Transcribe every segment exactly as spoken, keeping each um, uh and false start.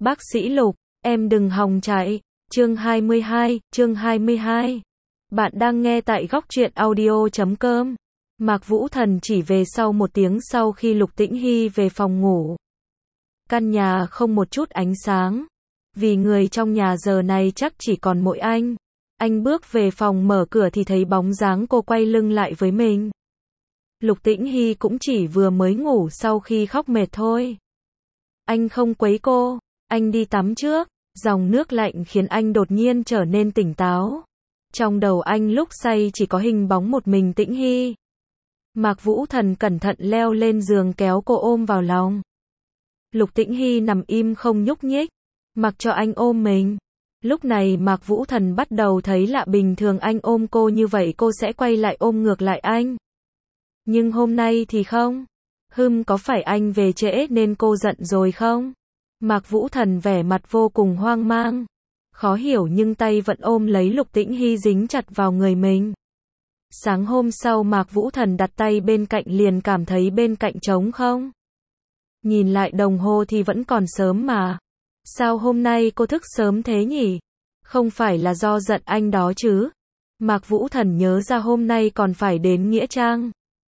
Bác sĩ Lục, em đừng hòng chạy. Chương hai mươi hai, chương hai mươi hai. Bạn đang nghe tại góc truyện audio chấm com. Mạc Vũ Thần chỉ về sau một tiếng sau khi Lục Tĩnh Hy về phòng ngủ. Căn nhà không một chút ánh sáng. Vì người trong nhà giờ này chắc chỉ còn mỗi anh. Anh bước về phòng mở cửa thì thấy bóng dáng cô quay lưng lại với mình. Lục Tĩnh Hy cũng chỉ vừa mới ngủ sau khi khóc mệt thôi. Anh không quấy cô, anh đi tắm trước. Dòng nước lạnh khiến anh đột nhiên trở nên tỉnh táo. Trong đầu anh lúc say chỉ có hình bóng một mình Tĩnh Hy. Mạc Vũ Thần cẩn thận leo lên giường kéo cô ôm vào lòng. Lục Tĩnh Hy nằm im không nhúc nhích, mặc cho anh ôm mình. Lúc này Mạc Vũ Thần bắt đầu thấy lạ, bình thường anh ôm cô như vậy cô sẽ quay lại ôm ngược lại anh. Nhưng hôm nay thì không. Hừm, có phải anh về trễ nên cô giận rồi không? Mạc Vũ Thần vẻ mặt vô cùng hoang mang, khó hiểu nhưng tay vẫn ôm lấy Lục Tĩnh Hy dính chặt vào người mình. Sáng hôm sau Mạc Vũ Thần đặt tay bên cạnh liền cảm thấy bên cạnh trống không. Nhìn lại đồng hồ thì vẫn còn sớm mà. Sao hôm nay cô thức sớm thế nhỉ? Không phải là do giận anh đó chứ? Mạc Vũ Thần nhớ ra hôm nay còn phải đến Nghĩa Trang.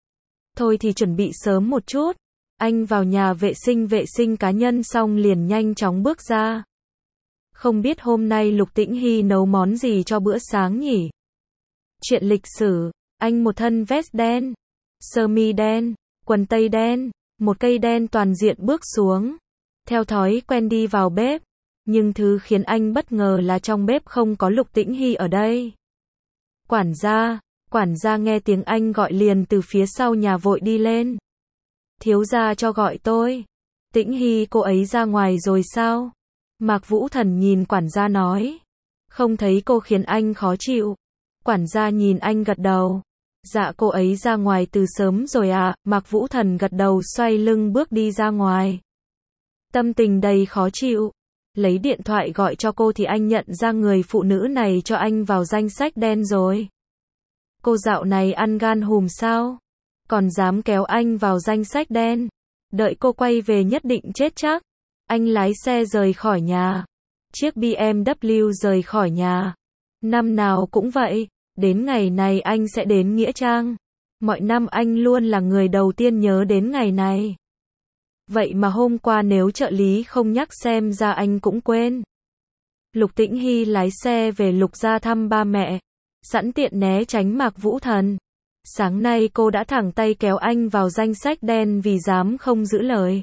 Thôi thì chuẩn bị sớm một chút. Anh vào nhà vệ sinh vệ sinh cá nhân xong liền nhanh chóng bước ra. Không biết hôm nay Lục Tĩnh Hy nấu món gì cho bữa sáng nhỉ? Chuyện lịch sử, anh một thân vest đen, sơ mi đen, quần tây đen, một cây đen toàn diện bước xuống. Theo thói quen đi vào bếp, nhưng thứ khiến anh bất ngờ là trong bếp không có Lục Tĩnh Hy ở đây. Quản gia, quản gia nghe tiếng anh gọi liền từ phía sau nhà vội đi lên. Thiếu gia cho gọi tôi. Tĩnh Hy cô ấy ra ngoài rồi sao? Mạc Vũ Thần nhìn quản gia nói. Không thấy cô khiến anh khó chịu. Quản gia nhìn anh gật đầu. Dạ cô ấy ra ngoài từ sớm rồi à? Mạc Vũ Thần gật đầu xoay lưng bước đi ra ngoài. Tâm tình đầy khó chịu. Lấy điện thoại gọi cho cô thì anh nhận ra người phụ nữ này cho anh vào danh sách đen rồi. Cô dạo này ăn gan hùm sao? Còn dám kéo anh vào danh sách đen. Đợi cô quay về nhất định chết chắc. Anh lái xe rời khỏi nhà. Chiếc bê em vê rời khỏi nhà. Năm nào cũng vậy. Đến ngày này anh sẽ đến Nghĩa Trang. Mọi năm anh luôn là người đầu tiên nhớ đến ngày này. Vậy mà hôm qua nếu trợ lý không nhắc xem ra anh cũng quên. Lục Tĩnh Hy lái xe về Lục gia thăm ba mẹ. Sẵn tiện né tránh Mạc Vũ Thần. Sáng nay cô đã thẳng tay kéo anh vào danh sách đen vì dám không giữ lời.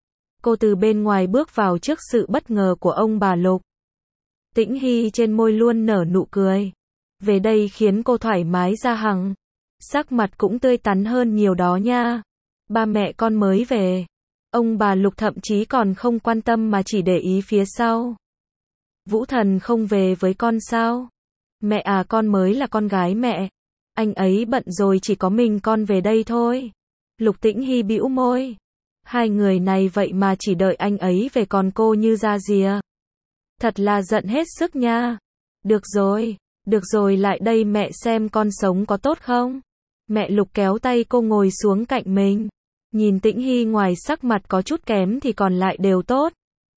Cô từ bên ngoài bước vào trước sự bất ngờ của ông bà Lục. Tĩnh Hy trên môi luôn nở nụ cười. Về đây khiến cô thoải mái ra hằng. Sắc mặt cũng tươi tắn hơn nhiều đó nha. Ba mẹ con mới về. Ông bà Lục thậm chí còn không quan tâm mà chỉ để ý phía sau. Vũ Thần không về với con sao? Mẹ à, con mới là con gái mẹ. Anh ấy bận rồi, chỉ có mình con về đây thôi. Lục Tĩnh Hy bĩu môi. Hai người này vậy mà chỉ đợi anh ấy về còn cô như ra rìa. Thật là giận hết sức nha. Được rồi, được rồi, lại đây mẹ xem con sống có tốt không? Mẹ Lục kéo tay cô ngồi xuống cạnh mình. Nhìn Tĩnh Hy ngoài sắc mặt có chút kém thì còn lại đều tốt.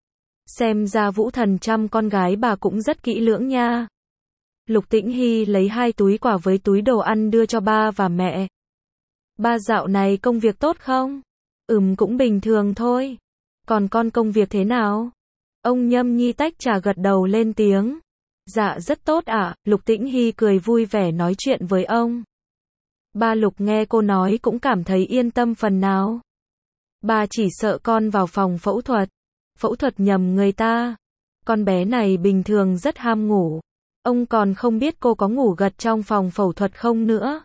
Xem ra Vũ Thần chăm con gái bà cũng rất kỹ lưỡng nha. Lục Tĩnh Hy lấy hai túi quà với túi đồ ăn đưa cho ba và mẹ. Ba dạo này công việc tốt không? Ừm, cũng bình thường thôi. Còn con công việc thế nào? Ông nhâm nhi tách trà gật đầu lên tiếng. Dạ rất tốt ạ. À? Lục Tĩnh Hy cười vui vẻ nói chuyện với ông. Ba Lục nghe cô nói cũng cảm thấy yên tâm phần nào. Ba chỉ sợ con vào phòng phẫu thuật. Phẫu thuật nhầm người ta. Con bé này bình thường rất ham ngủ. Ông còn không biết cô có ngủ gật trong phòng phẫu thuật không nữa.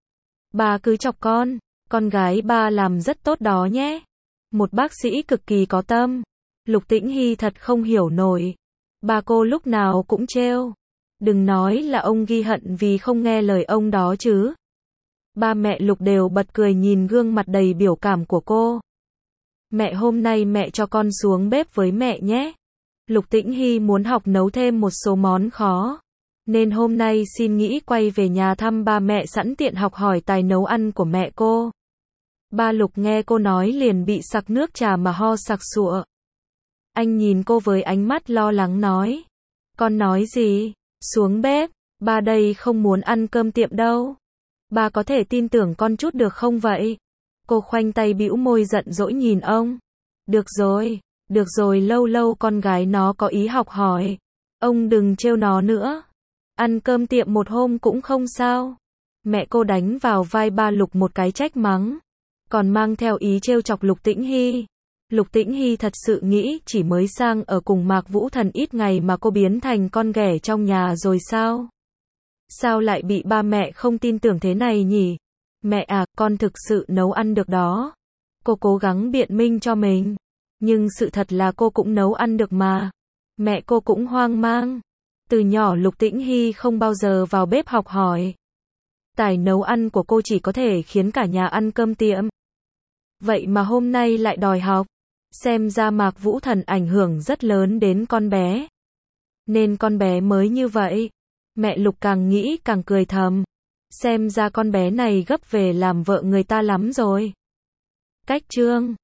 Ba cứ chọc con. Con gái ba làm rất tốt đó nhé. Một bác sĩ cực kỳ có tâm. Lục Tĩnh Hy thật không hiểu nổi. Ba cô lúc nào cũng trêu. Đừng nói là ông ghi hận vì không nghe lời ông đó chứ. Ba mẹ Lục đều bật cười nhìn gương mặt đầy biểu cảm của cô. Mẹ, hôm nay mẹ cho con xuống bếp với mẹ nhé. Lục Tĩnh Hy muốn học nấu thêm một số món khó. Nên hôm nay xin nghĩ quay về nhà thăm ba mẹ sẵn tiện học hỏi tài nấu ăn của mẹ cô. Ba Lục nghe cô nói liền bị sặc nước trà mà ho sặc sụa. Anh nhìn cô với ánh mắt lo lắng nói. Con nói gì? Xuống bếp, ba đây không muốn ăn cơm tiệm đâu. Ba có thể tin tưởng con chút được không vậy? Cô khoanh tay bĩu môi giận dỗi nhìn ông. Được rồi, được rồi, lâu lâu con gái nó có ý học hỏi. Ông đừng trêu nó nữa. Ăn cơm tiệm một hôm cũng không sao. Mẹ cô đánh vào vai ba Lục một cái trách mắng. Còn mang theo ý trêu chọc Lục Tĩnh Hy. Lục Tĩnh Hy thật sự nghĩ chỉ mới sang ở cùng Mạc Vũ Thần ít ngày mà cô biến thành con ghẻ trong nhà rồi sao? Sao lại bị ba mẹ không tin tưởng thế này nhỉ? Mẹ à, con thực sự nấu ăn được đó. Cô cố gắng biện minh cho mình. Nhưng sự thật là cô cũng nấu ăn được mà. Mẹ cô cũng hoang mang. Từ nhỏ Lục Tĩnh Hy không bao giờ vào bếp học hỏi. Tài nấu ăn của cô chỉ có thể khiến cả nhà ăn cơm tiệm. Vậy mà hôm nay lại đòi học. Xem ra Mạc Vũ Thần ảnh hưởng rất lớn đến con bé. Nên con bé mới như vậy. Mẹ Lục càng nghĩ càng cười thầm. Xem ra con bé này gấp về làm vợ người ta lắm rồi. Cách chương